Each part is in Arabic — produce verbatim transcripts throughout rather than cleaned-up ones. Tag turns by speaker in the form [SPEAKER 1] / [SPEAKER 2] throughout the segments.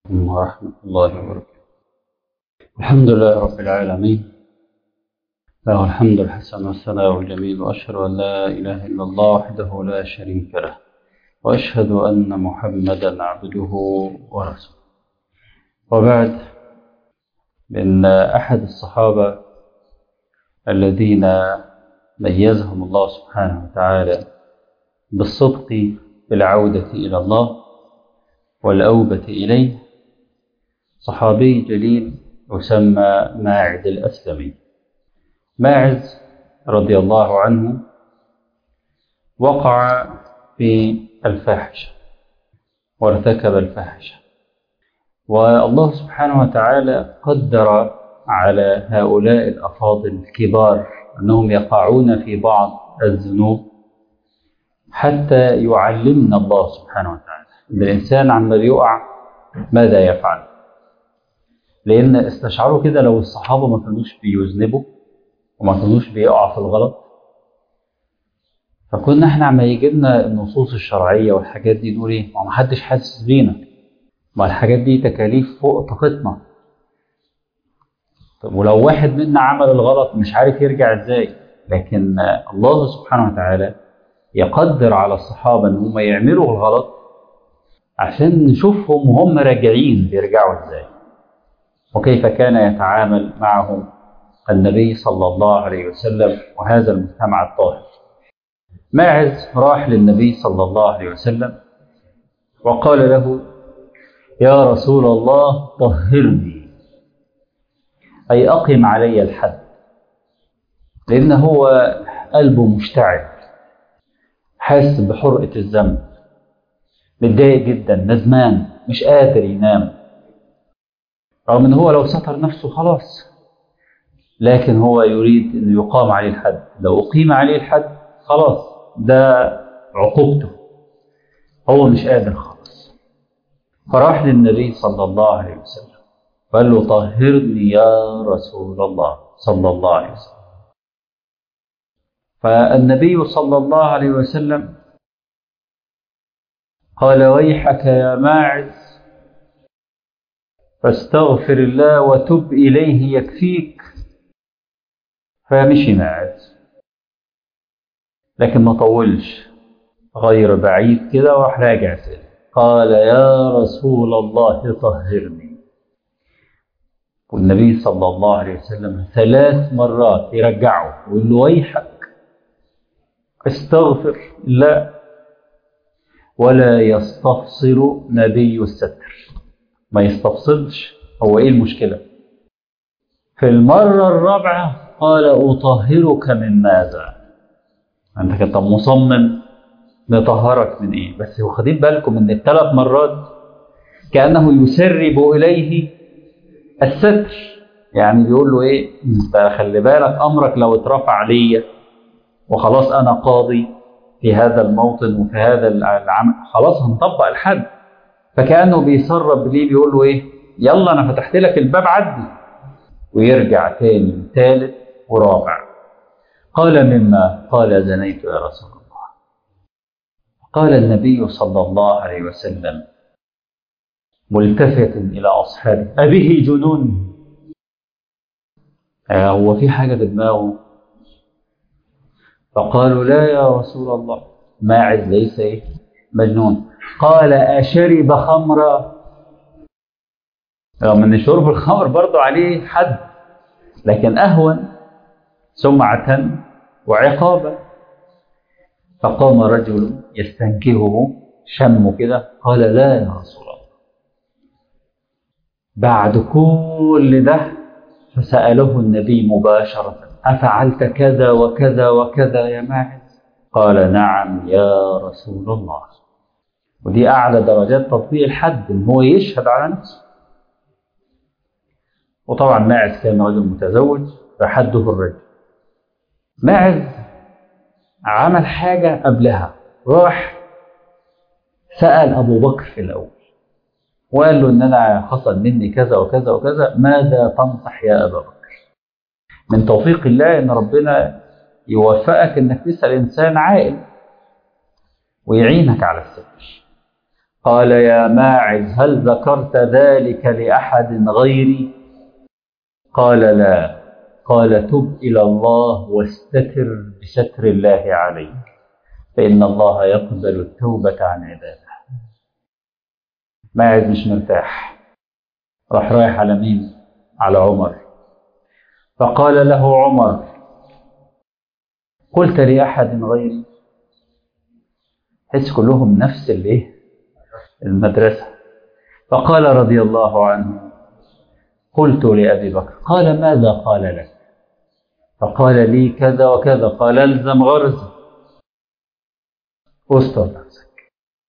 [SPEAKER 1] ورحمة الله وبركاته. الحمد لله رب العالمين، له الحمد الحسن والثناء الجميل، وأشهد أن لا إله إلا الله وحده لا شريك له، وأشهد أن محمدا عبده ورسوله. وبعد، من أحد الصحابة الذين ميزهم الله سبحانه وتعالى بالصدق في العودة إلى الله والأوبة إليه صحابي جليل يسمى ماعز الأسلمي. ماعز رضي الله عنه وقع في الفاحشة وارتكب الفاحشة، والله سبحانه وتعالى قدر على هؤلاء الأفاضل الكبار أنهم يقعون في بعض الذنوب حتى يعلمنا الله سبحانه وتعالى أن الإنسان عما يقع ماذا يفعل. لأن استشعروا كده، لو الصحابة ما كانوش بيذنبوا وما كانوش بيقعوا في الغلط، فكنا احنا عما يجي لنا النصوص الشرعية والحاجات دي نقول ايه؟ ما حدش حاسس بينا، ما الحاجات دي تكاليف فوق طاقتنا. طب ولو واحد منا عمل الغلط مش عارف يرجع ازاي؟ لكن الله سبحانه وتعالى يقدر على الصحابة ان هم يعملوا الغلط عشان نشوفهم وهم راجعين بيرجعوا ازاي، وكيف كان يتعامل معهم النبي صلى الله عليه وسلم وهذا المجتمع الطاهر. ماعز راح للنبي صلى الله عليه وسلم وقال له: يا رسول الله طهرني، أي أقم علي الحد. لأن هو قلبه مشتعل، حاسس بحرقة الذنب، متضايق جدا، ندمان، مش قادر ينام، رغم ان هو لو ستر نفسه خلاص، لكن هو يريد أن يقام عليه الحد. لو أقيم عليه الحد خلاص ده عقوبته، هو مش قادر خالص. فراح للنبي صلى الله عليه وسلم قال له: طهرني يا رسول الله صلى الله عليه وسلم. فالنبي صلى الله عليه وسلم قال: ويحك يا ماعز، فاستغفر الله وتب إليه يكفيك. فمشي ماعز، لكن ما طولش، غير بعيد كده وراح راجع تاني، قال: يا رسول الله طهرني. والنبي صلى الله عليه وسلم ثلاث مرات يرجعه ويقول له: ويحك، استغفر الله. ولا يستفصل نبي الستر، ما يستفصلش هو ايه المشكلة. في المرة الرابعة قال: أطهرك من ماذا؟ أنت كنت مصمم نطهرك من ايه؟ بس واخدين بالكم ان الثلاث مرات كأنه يسرب إليه الستر، يعني بيقول له ايه؟ انت خلي بالك، امرك لو اترفع ليا وخلاص انا قاضي في هذا الموطن وفي هذا العمل، خلاص هنطبق الحد. فكأنه بيسرب ليه، بيقول له ايه؟ يلا انا فتحت لك الباب، عدي. ويرجع تاني ثالث ورابع. قال: مما؟ قال: زنيت يا رسول الله. قال النبي صلى الله عليه وسلم ملتفتا إلى أصحابه: أبه جنون؟ هو في حاجة في دماغه؟ فقالوا: لا يا رسول الله، ماعز ليس إيه؟ مجنون. قال: أشرب خمرا؟ رغم أن شرب الخمر برضو عليه حد، لكن أهون سمعة وعقابا. فقام رجل يستنكهه، شمه كده، قال: لا يا رسول الله. بعد كل ده فسأله النبي مباشرة: أفعلت كذا وكذا وكذا يا ماعز؟ قال: نعم يا رسول الله. ودي أعلى درجات تطبيق الحد، إن هو يشهد على نفسه. وطبعا ماعز كان رجل متزوج، فحده الرجل. ماعز عمل حاجة قبلها، راح سأل أبو بكر في الأول وقال له: إن أنا حصل مني كذا وكذا وكذا، ماذا تنصح يا أبا بكر؟ من توفيق الله إن ربنا يوفقك إنك تسأل إنسان عاقل ويعينك على الستر. قال يا ماعز هل ذكرت ذلك لأحد غيري؟ قال لا. قال تب إلى الله واستتر بستر الله عليك فإن الله يقبل التوبة عن عباده. ماعز مش مرتاح، راح رايح على مين؟ على عمر. فقال له عمر قلت لأحد غيري؟ حس كلهم نفس الايه المدرسة. فقال رضي الله عنه قلت لأبي بكر. قال ماذا قال لك؟ فقال لي كذا وكذا. قال الزم غرزك، استر نفسك.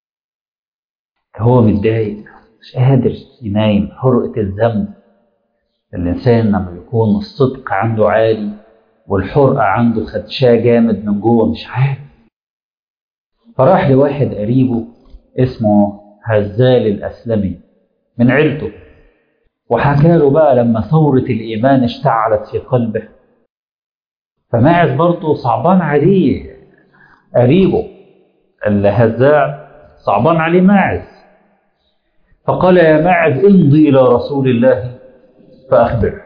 [SPEAKER 1] هو متضايق مش قادر ينام، حرقة الذنب. الإنسان لما يكون الصدق عنده عالي والحرقة عنده خدشاه جامد من جوه مش عارف. فراح لواحد قريبه اسمه هزال الأسلمي من عيلته، وحكى له بقى لما ثورة الإيمان اشتعلت في قلبه. فماعز برضه صعبان عليه قريبه الهزال، صعبان عليه ماعز. فقال يا ماعز امضي إلى رسول الله فأخبره.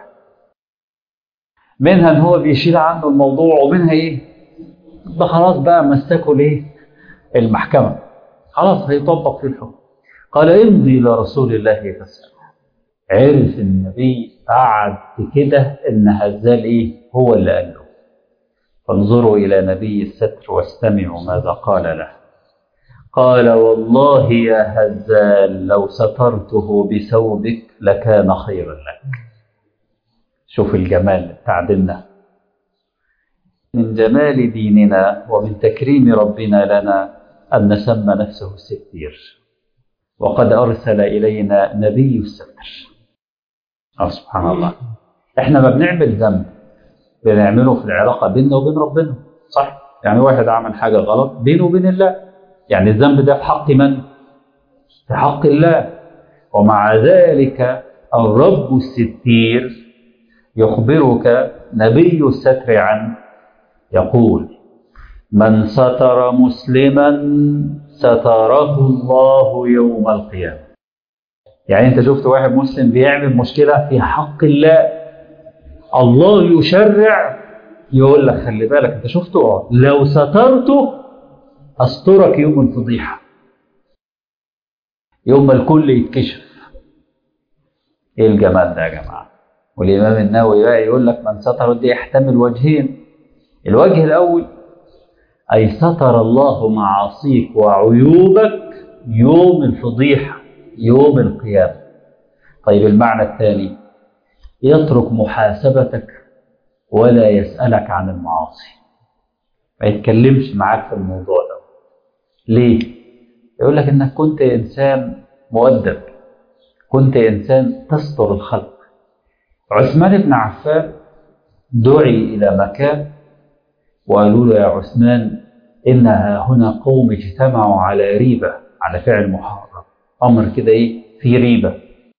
[SPEAKER 1] منها ان هو بيشيل عنه الموضوع، ومنها ايه ده خلاص بقى مسكوا ليه المحكمة، خلاص هيطبق في الحكم. قال امضي إلى رسول الله فاسأله. عرف النبي بعد كده ان هزال ايه هو اللي قال له. فانظروا إلى نبي الستر واستمعوا ماذا قال له. قال والله يا هزال لو سترته بثوبك لكان خيرا لك. شوف الجمال بتاع ديننا، من جمال ديننا ومن تكريم ربنا لنا أن نسمى نفسه الستير، وقد أرسل إلينا نبي الستر. سبحان الله. إحنا ما بنعمل ذنب بنعمله في العلاقة بيننا وبين ربنا، صح؟ يعني واحد عمل حاجة غلط بينه وبين الله، يعني الذنب ده في حق من؟ في حق الله. ومع ذلك الرب الستير يخبرك نبي الستر عنه يقول من ستر مسلما ستره الله يوم القيامة. يعني انت شفت واحد مسلم بيعمل مشكلة في حق الله، الله يشرع يقول لك خلي بالك انت شفته لو سترته استرك يوم الفضيحة، يوم ما الكل يتكشف. ايه الجمال ده يا جماعة. والإمام النووي بقى يقول لك من ستر دي يحتمل وجهين. الوجه الأول أي ستر الله معاصيك وعيوبك يوم الفضيحة يوم القيامة. طيب المعنى الثاني يترك محاسبتك ولا يسألك عن المعاصي، ما يتكلمش معاك في الموضوع ده. ليه؟ يقول لك إنك كنت إنسان مؤدب، كنت إنسان تستر الخلق. عثمان بن عفان دعي إلى مكان وقالوا له يا عثمان إن هنا قوم اجتمعوا على ريبة، على فعل محرم، أمر كده إيه في ريبة.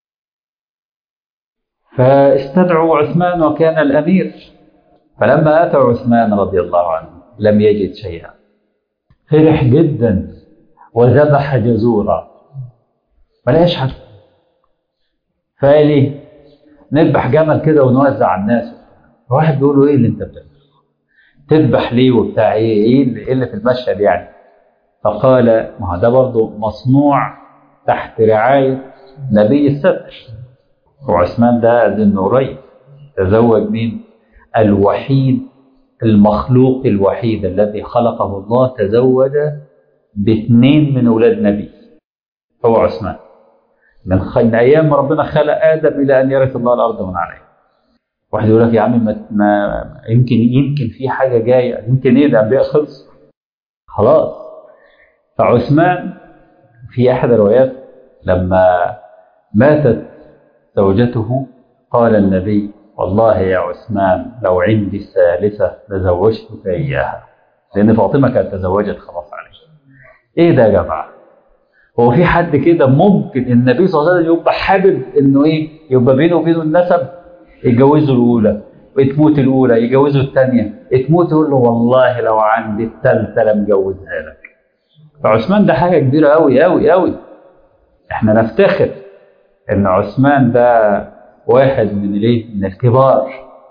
[SPEAKER 1] فاستدعوا عثمان وكان الأمير. فلما أتى عثمان رضي الله عنه لم يجد شيئا، فرح جدا وذبح جزورا ما لقاش حد. فقال لي نذبح جمل كده ونوزع على الناس. واحد بيقول له ايه اللي انت بتعمله؟ تذبح ليه وبتاع ايه؟ ايه اللي, إيه اللي في المشهد يعني؟ فقال ما ده برضه مصنوع تحت رعاية نبي الستر. وعثمان ده ذي النورين تزوج مين؟ الوحيد المخلوق الوحيد الذي خلقه الله تزوج باثنين من أولاد نبي، هو عثمان. من, خ... من أيام ربنا خلق آدم إلى أن يرث الله الأرض من عليه. واحد يقول لك يا عم ما... ما يمكن يمكن في حاجة جاية، يمكن إيه الأنبياء خلص خلاص. فعثمان في أحد الروايات لما ماتت زوجته قال النبي والله يا عثمان لو عندي الثالثة لزوجتك إياها، لأن فاطمة كانت تزوجت خلاص عليه. إيه ده يا جماعة؟ هو في حد كده ممكن النبي صلى الله عليه وسلم يبقى حابب إنه إيه يبقى بينه وبينه النسب؟ يتجوزوا الأولى وتموت الأولى، يجوزوا الثانية تموت، يقول له والله لو عندي الثالثة لمجوزها لك. فعثمان ده حاجة كبيرة أوي أوي أوي. احنا نفتخر ان عثمان ده واحد من الايه من الكبار.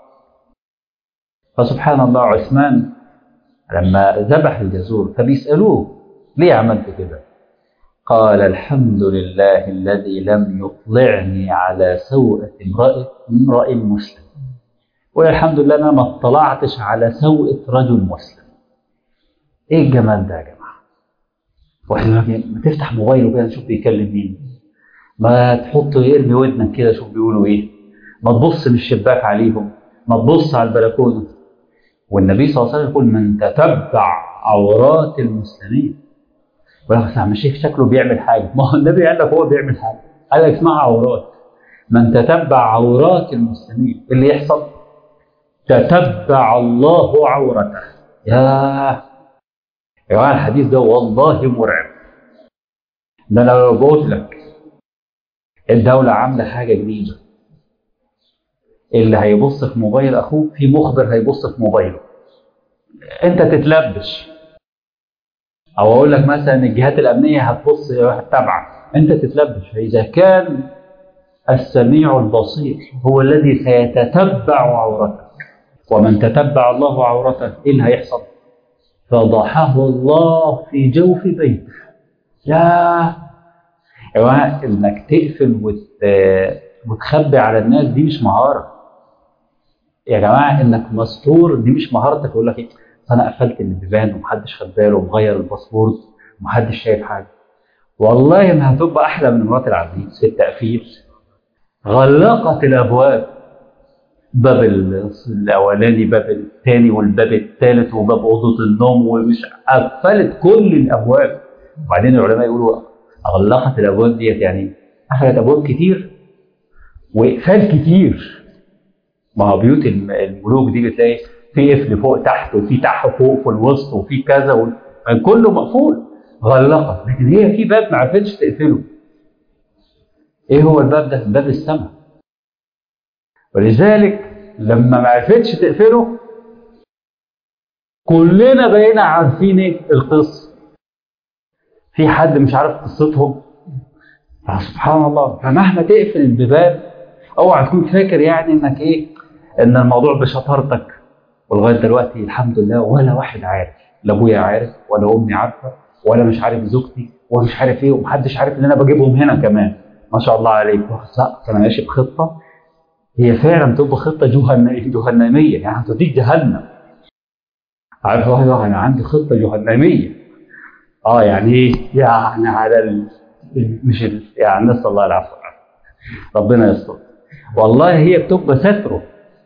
[SPEAKER 1] فسبحان الله عثمان لما ذبح الجزور فبيسألوه ليه عملت كده؟ قال الحمد لله الذي لم يطلعني على سوءة امرأة امرئ مسلم، والحمد لله انا ما اطلعتش على سوءة رجل مسلم. ايه الجمال ده يا جماعه؟ واحد ما تفتح موبايله كده تشوف بيكلم مين، ما تحطه يرمي ودنك كده شوف بيقولوا ايه، ما تبص من الشباك عليهم، ما تبص على البلكونه. والنبي صلى الله عليه وسلم يقول من تتبع عورات المسلمين. ولا بس عم الشيخ شكله بيعمل حاجه، ما هو النبي قال لك هو بيعمل حاجه، قال لك اسمها عورات. من تتبع عورات المسلمين اللي يحصل تتبع الله عورته. يا يا جماعه الحديث ده والله مرعب. ده انا لو بقول لك الدوله عامله حاجه جديده، اللي هيبص في موبايل اخوه في مخبر هيبص في موبايله، انت تتلبش. او اقول لك مثلا الجهات الامنيه هتبص هتتابعك، انت تتلبش. فاذا كان السميع البصير هو الذي سيتتبع عورتك، ومن تتبع الله عورته ايه اللي هيحصل؟ فضحه الله في جوف بيته. يا يا جماعه انك تقفل وت... وتخبي على الناس دي مش مهاره. يا جماعه انك مستور دي مش مهارتك. يقول لك ايه؟ انا قفلت البيبان ومحدش خد باله ومغير الباسبورت ومحدش شايف حاجه. والله ما هتبقى احلى من مرات العزيز في التقفيل. غلقت الابواب، باب الاولاني باب الثاني والباب الثالث وباب اوضه النوم، ومش قفلت كل الابواب. وبعدين العلماء يقولوا غلقت الابواب ديت يعني قفلت ابواب كتير واقفال كتير. ما هو بيوت الملوك دي بتلاقي في قفل فوق تحت وفي تحت فوق في الوسط وفي كذا و... كله مقفول. غلقت، لكن هي في باب ما عرفتش تقفله. ايه هو الباب ده؟ باب السماء. ولذلك لما ما عرفتش تقفله كلنا بقينا عارفين ايه القصه. في حد مش عارف قصتهم؟ سبحان الله. فمهما تقفل البيبان اوعى تكون فاكر يعني انك ايه، ان الموضوع بشطارتك. ولغايه دلوقتي الحمد لله ولا واحد عارف، لا ابويا عارف ولا امي عارفه ولا مش عارف زوجتي ومش عارف ايه، ومحدش عارف ان انا بجيبهم هنا كمان. ما شاء الله عليك. لا انا ماشي بخطه هي فعلا تبقى خطه جهنميه، يعني هتوديك جهنم. عارف واحد انا عندي خطه جهنميه. اه يعني ايه؟ يعني على ال... مش ال... يعني نسال الله العفو ربنا يستر. والله هي بتبقى ستره،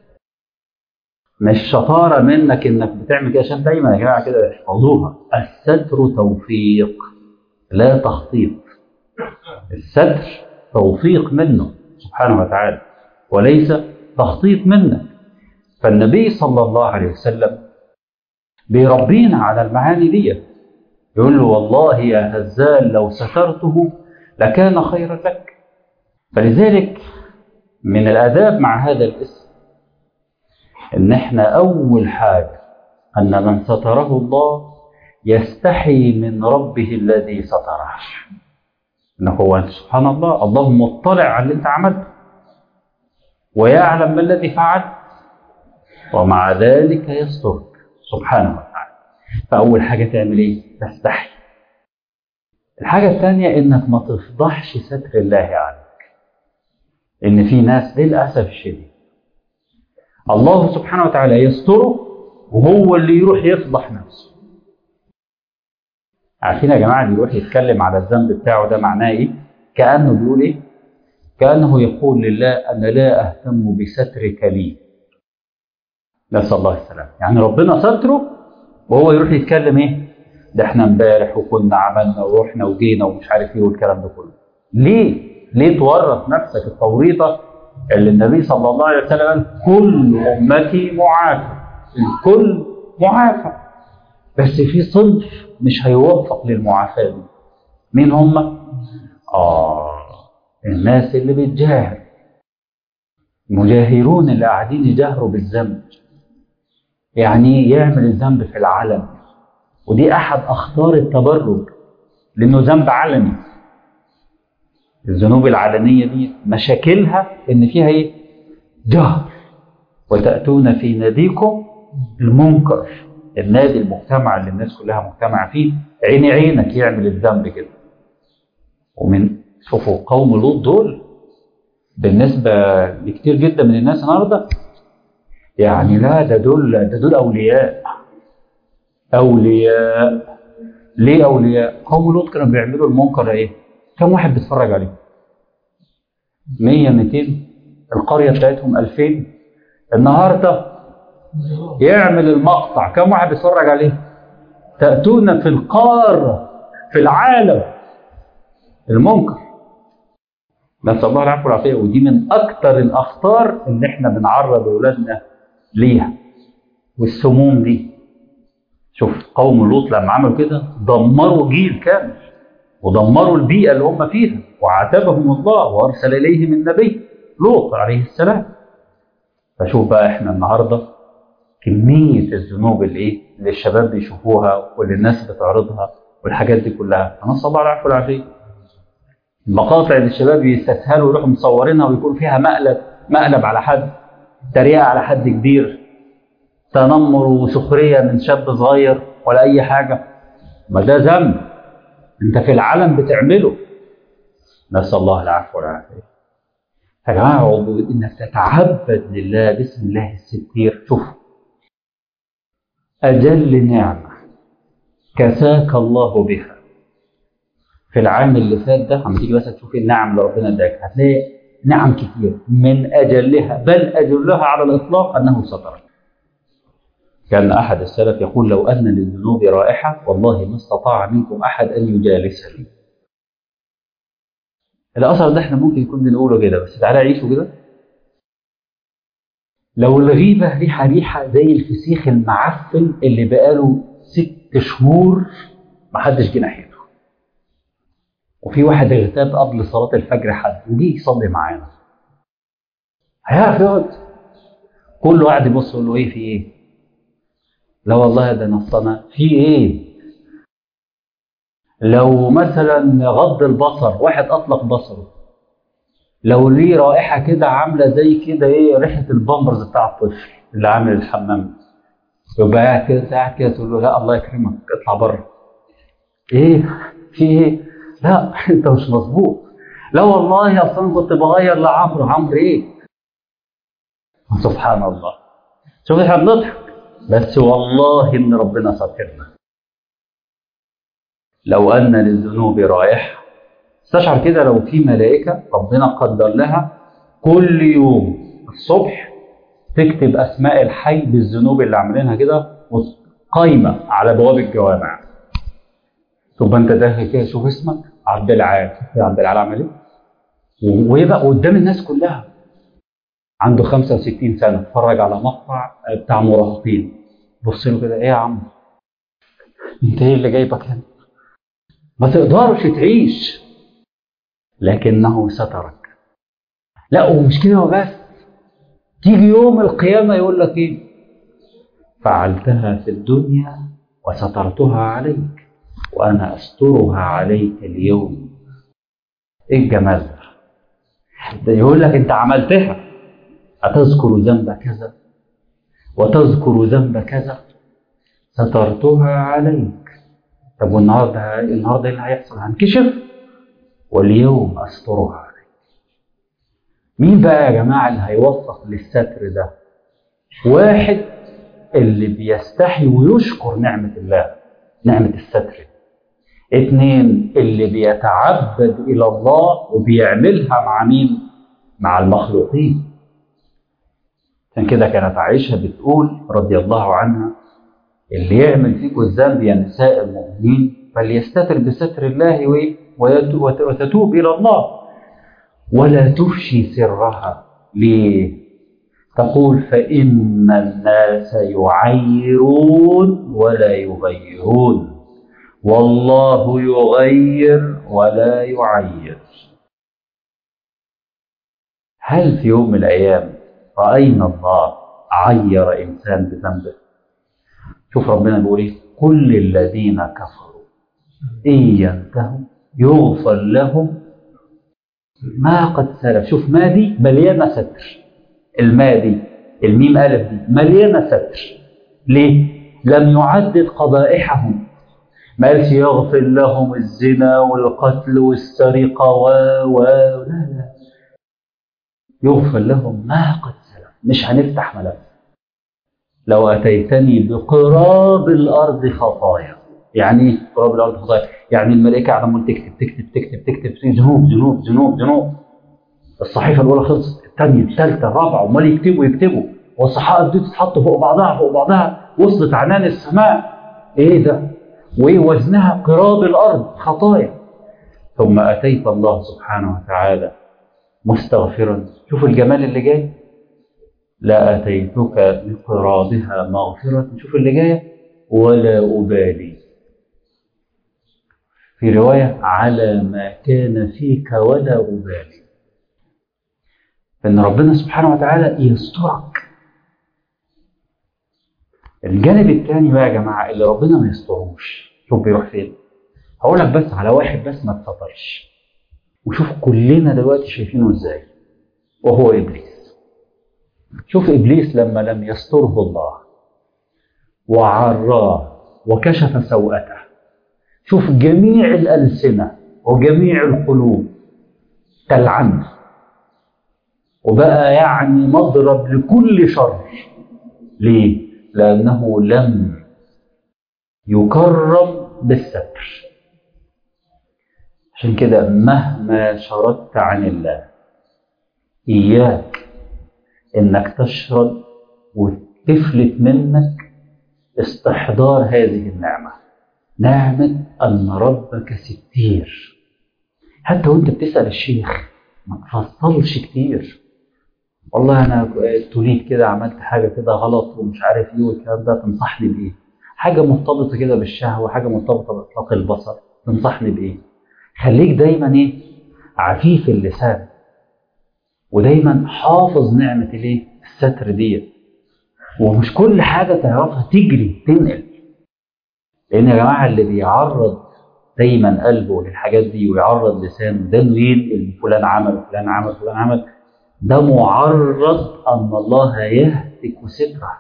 [SPEAKER 1] مش شطاره منك انك بتعمل كده. عشان دايما يا جماعه كده احفظوها، الستر توفيق لا تخطيط. الستر توفيق منه سبحانه وتعالى وليس تخطيط منك. فالنبي صلى الله عليه وسلم بيربينا على المعاني دي. يقول له والله يا هزال لو سترته لكان خيرا لك. فلذلك من الآداب مع هذا الاسم ان احنا اول حاجة ان من ستره الله يستحي من ربه الذي ستره. انه هو سبحان الله الله مطلع على اللي انت عملته ويعلم ما الذي فعلت، ومع ذلك يسترك سبحانه وتعالى. فاول حاجة تعمل ايه؟ تستحي. الحاجة الثانية انك ما تفضحش ستر الله عنك. ان في ناس للأسف الشديد الله سبحانه وتعالى يستره وهو اللي يروح يفضح نفسه. عارفين يا جماعة اللي يروح يتكلم على الذنب بتاعه ده معناه ايه؟ كأنه بيقول ايه؟ كأنه يقول لله أنا لا أهتم بسترك لي. نسأل الله السلام. يعني ربنا ستره وهو يروح يتكلم ايه؟ ده احنا امبارح وكنا عملنا ورحنا وجينا ومش عارف ايه والكلام ده كله. ليه؟ ليه تورط نفسك التوريطة اللي النبي صلى الله عليه وسلم قال كل أمتي معافى، الكل معافى، بس في صنف مش هيوفق للمعافاة دي. مين هم؟ آه الناس اللي بتجاهر، المجاهرون اللي قاعدين يجاهروا بالذنب. يعني يعمل الذنب في العلن، ودي أحد أخطار التبرج لأنه ذنب علني. الذنوب العلنية دي مشاكلها إن فيها إيه؟ جهر. وتأتون في ناديكم المنكر، النادي المجتمع اللي الناس كلها مجتمع فيه، عيني عينك يعمل الذنب كده. ومن شوفوا قوم لوط دول بالنسبة لكتير جدا من الناس النهارده، يعني لا ده دول ده دول أولياء. أولياء ليه أولياء؟ قوم لوط كانوا بيعملوا المنكر إيه؟ كم واحد بيتفرج عليه؟ مية ميتين، القرية بتاعتهم ألفين. النهارده يعمل المقطع كم واحد بيتفرج عليه؟ تأتون في القارة في العالم المنكر. نسأل الله العفو والعافية. ودي من أكثر الأخطار اللي إحنا بنعرض أولادنا ليها، والسموم دي. شوف قوم لوط لما عملوا كده دمروا جيل كامل، ودمروا البيئة اللي هم فيها، وعاتبهم الله وأرسل إليهم النبي لوط عليه السلام. فشوف بقى إحنا النهارده كمية الذنوب اللي إيه اللي الشباب بيشوفوها واللي الناس بتعرضها والحاجات دي كلها. نسأل الله العفو والعافية. المقاطع اللي الشباب يستسهلوا ويروحوا مصورينها ويكون فيها مقلب مقلب على حد، تريقة على حد كبير، تنمر وسخرية من شاب صغير ولا أي حاجة. ما ده ذنب أنت في العالم بتعمله. نسأل الله العفو والعافية. يا جماعة إنك تتعبد لله باسم الله الستير. شوف أجل نعمة كساك الله بها في العام اللي فات ده، عم تيجي بس تشوف النعم اللي ربنا اداك هتلاقي نعم كتير. من أجلها بل أجلها على الإطلاق أنه سترك. كان أحد السلف يقول لو أن للذنوب رائحة والله ما استطاع منكم أحد أن يجالسني. الأثر ده احنا ممكن يكون بنقوله كده، بس تعالى عيشه كده. لو الغيبة ريحة ريحة زي الفسيخ المعفن اللي بقاله ست شهور محدش جه ناحيته، وفي واحد اغتاب قبل صلاة الفجر حد وجي يصلي معانا، هيعرف يقعد؟ كله قاعد يبص يقول له ايه في ايه؟ لا والله ده نصنا في ايه؟ لو مثلا غض البصر، واحد اطلق بصره، لو ليه رائحه كده عامله زي كده ايه، ريحه البامبرز بتاع الطفل اللي عامل الحمام، يبقى قاعد كده قاعد كده تقول له لا الله يكرمك اطلع بره. ايه في ايه؟ لا انت مش مظبوط. لا والله اصلا كنت بغير لعمرو. عمرو ايه؟ سبحان الله. شوف احنا بنضحك بس والله ان ربنا ساترنا. لو ان للذنوب رائحه، استشعر كده لو في ملائكه ربنا قدر لها كل يوم الصبح تكتب اسماء الحي بالذنوب اللي عاملينها كده قايمه على بواب الجوامع. تبقى انت داخل كده شوف اسمك عبد العال، يا عبد العال عمل ايه؟ ويبقى قدام الناس كلها عنده خمسة وستين سنه اتفرج على مقطع بتاع مراهقين، بص له كده ايه يا عم؟ انت ايه اللي جايبك هنا؟ ما تقدرش تعيش لكنه سترك. لا ومش كده وبس، تيجي يوم القيامه يقول لك ايه؟ فعلتها في الدنيا وسترتها عليك وانا استرها عليك اليوم. ايه الجمال ده؟ ده يقول لك انت عملتها، أتذكر ذنب كذا وتذكر ذنب كذا سترتها عليك. طب والنهارده النهارده ايه اللي هيحصل؟ هنكشف واليوم استرها عليك. مين بقى يا جماعه اللي هيوفق للستر ده؟ واحد اللي بيستحي ويشكر نعمه الله، نعمه الستر. اتنين اللي بيتعبد الى الله وبيعملها مع مين؟ مع المخلوقين. عشان كده كانت عائشه بتقول رضي الله عنها اللي يعمل فيكم الذنب يا نساء المؤمنين فليستتر بستر الله وتتوب الى الله ولا تفشي سرها. ليه؟ تقول فإن الناس يعيرون ولا يغيرون والله يغير ولا يعير. هل في يوم من الأيام رأينا الله عير إنسان بذنبه؟ شوف ربنا بيقول ايه؟ كل الذين كفروا إن ينتهوا يغفر لهم ما قد سلف. شوف ما دي مليانة ستر، الماء دي الميم ألف دي مليانة ستر. ليه؟ لم يعدد قبائحهم، ما قالش يغفر لهم الزنا والقتل والسرقة و و لا لا، يغفر لهم ما قد سلف. مش هنفتح ملف. لو أتيتني بقراب الأرض خطايا. يعني ايه قراب الأرض خطايا؟ يعني الملائكة عمال تكتب تكتب تكتب تكتب في ذنوب ذنوب ذنوب ذنوب. الصحيفة الأولى خلصت، الثانية الثالثة الرابعة، ومال يكتبوا يكتبوا، والصحائف دي تتحط فوق بعضها فوق بعضها، وصلت عنان السماء. إيه ده؟ وإيه وزنها؟ قراب الأرض خطايا. ثم أتيت الله سبحانه وتعالى مستغفرا. شوف الجمال اللي جاي، لا أتيتك بقرابها مغفرة. شوف اللي جاية، ولا أبالي. في رواية على ما كان فيك ولا أبالي. إن ربنا سبحانه وتعالى يسترك. الجانب الثاني بقى يا جماعة اللي ربنا ما يستروش، شوف بيروح فين. هقول لك بس على واحد بس ما اتسترش، وشوف كلنا دلوقتي شايفينه ازاي، وهو إبليس. شوف إبليس لما لم يستره الله وعراه وكشف سوءته، شوف جميع الألسنة وجميع القلوب تلعنه، وبقى يعني مضرب لكل شر. ليه؟ لأنه لم يكرم بالستر. عشان كده مهما شردت عن الله، إياك إنك تشرد وتفلت منك استحضار هذه النعمة، نعمة أن ربك ستير. حتى وانت بتسأل الشيخ ما تفصلش كتير، والله أنا توليد كده عملت حاجة كده غلط ومش عارف إيه والكلام ده، تنصحني بإيه؟ حاجة مرتبطة كده بالشهوة، حاجة مرتبطة بإطلاق البصر، تنصحني بإيه؟ خليك دايما إيه؟ عفيف اللسان، ودايما حافظ نعمة الإيه؟ الستر دي. ومش كل حاجة تعرفها تجري تنقل، لأن يا جماعة اللي بيعرض دايما قلبه للحاجات دي ويعرض لسانه ده إنه ينقل فلان عمل فلان عمل فلان عمل، ده معرض أن الله يهتك ستره،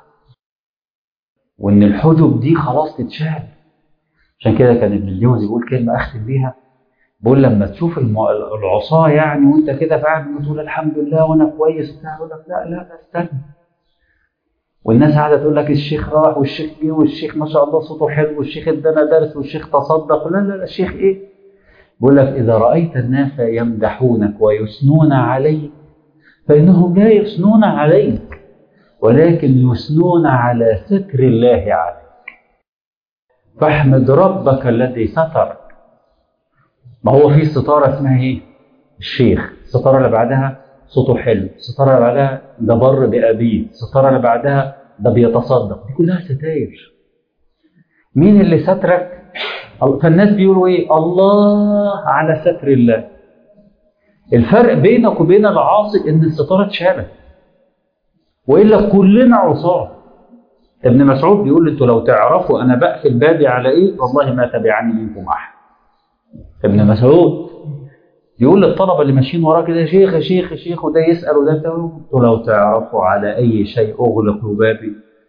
[SPEAKER 1] وإن الحجب دي خلاص تتشال. عشان كده كان ابن الجوزي بيقول كلمة أختم بيها، بيقول لما تشوف العصاة يعني وأنت كده قاعد بتقول الحمد لله وأنا كويس بتاع، يقول لك لا لا لا استنى، والناس قاعدة تقول لك الشيخ راح والشيخ جه والشيخ ما شاء الله صوته حلو والشيخ ادانا درس والشيخ تصدق، لا لا لا الشيخ إيه؟ بيقول لك إذا رأيت الناس يمدحونك ويثنون عليك فإنهم لا يثنون عليك، ولكن يثنون على ستر الله عليك، فاحمد ربك الذي سترك. ما هو في ستارة اسمها ايه؟ الشيخ. الستارة اللي بعدها صوته حلو، الستارة اللي بعدها ده بر بأبيه، الستارة اللي بعدها ده بيتصدق، دي كلها ستاير. مين اللي سترك؟ فالناس بيقولوا ايه؟ الله على ستر الله. الفرق بينك وبين العاصي ان الستارة اتشالت، وإلا كلنا عصاة. ابن مسعود بيقول انتوا لو تعرفوا انا بقفل بابي على ايه والله ما تبعني منكم احد. ابن مسعود يقول للطلبه اللي ماشيين وراه كده يا شيخ يا شيخ يا شيخ، وده يسال وده يقول انتوا لو تعرفوا على اي شيء اغلق بابي.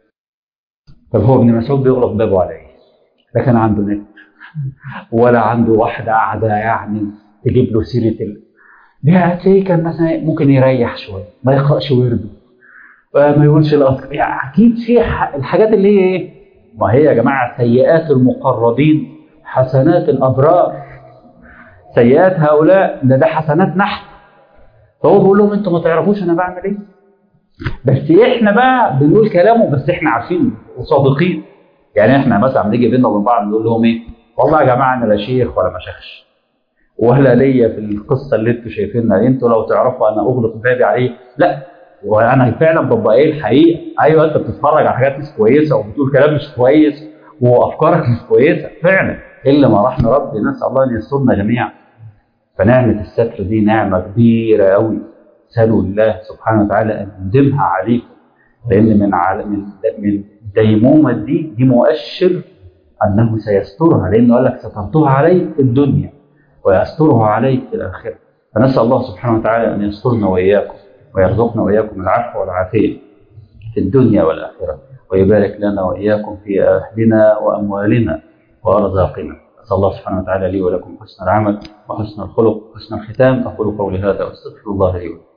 [SPEAKER 1] طب هو ابن مسعود بيغلق بابه على ايه؟ لا كان عنده نت ولا عنده واحده قاعده يعني تجيب له سيره ال... دي هتلاقيه كان مثلا ممكن يريح شويه، ما يقراش ورده، ما يقولش الاذكار، يعني اكيد في الحاجات اللي هي ايه؟ ما هي يا جماعه سيئات المقربين حسنات الابرار. سيئات هؤلاء ده ده حسنات نحن. فهو بيقول لهم انتوا ما تعرفوش انا بعمل ايه؟ بس احنا بقى بنقول كلامه بس احنا عارفين وصادقين. يعني احنا مثلا بنيجي بينا وبين بعض نقول لهم ايه؟ والله يا جماعه انا لا شيخ ولا مشايخ ولا ليا في القصه اللي انتوا شايفينها، انتوا لو تعرفوا انا اغلق بابي عليه. لا، وانا فعلا ببقى ايه الحقيقه. ايوه انت بتتفرج على حاجات مش كويسه وبتقول كلام مش كويس وافكارك مش كويسه فعلا، الا ما رحم ربي، نسال الله ان يسترنا جميعا. فنعمه الستر دي نعمه كبيره قوي، اسالوا الله سبحانه وتعالى ان يديمها عليكم، لان من من من ديمومه دي دي مؤشر انه سيسترها، لانه قال لك سترتها عليك في الدنيا ويسترها عليك في الاخره. فنسأل الله سبحانه وتعالى أن يسترنا وإياكم ويرزقنا وإياكم العفو والعافية في الدنيا والآخرة، ويبارك لنا وإياكم في أهلنا وأموالنا وأرزاقنا. أسأل الله سبحانه وتعالى لي ولكم حسن العمل وحسن الخلق وحسن الختام. أقول قولي هذا وأستغفر الله لي ولكم.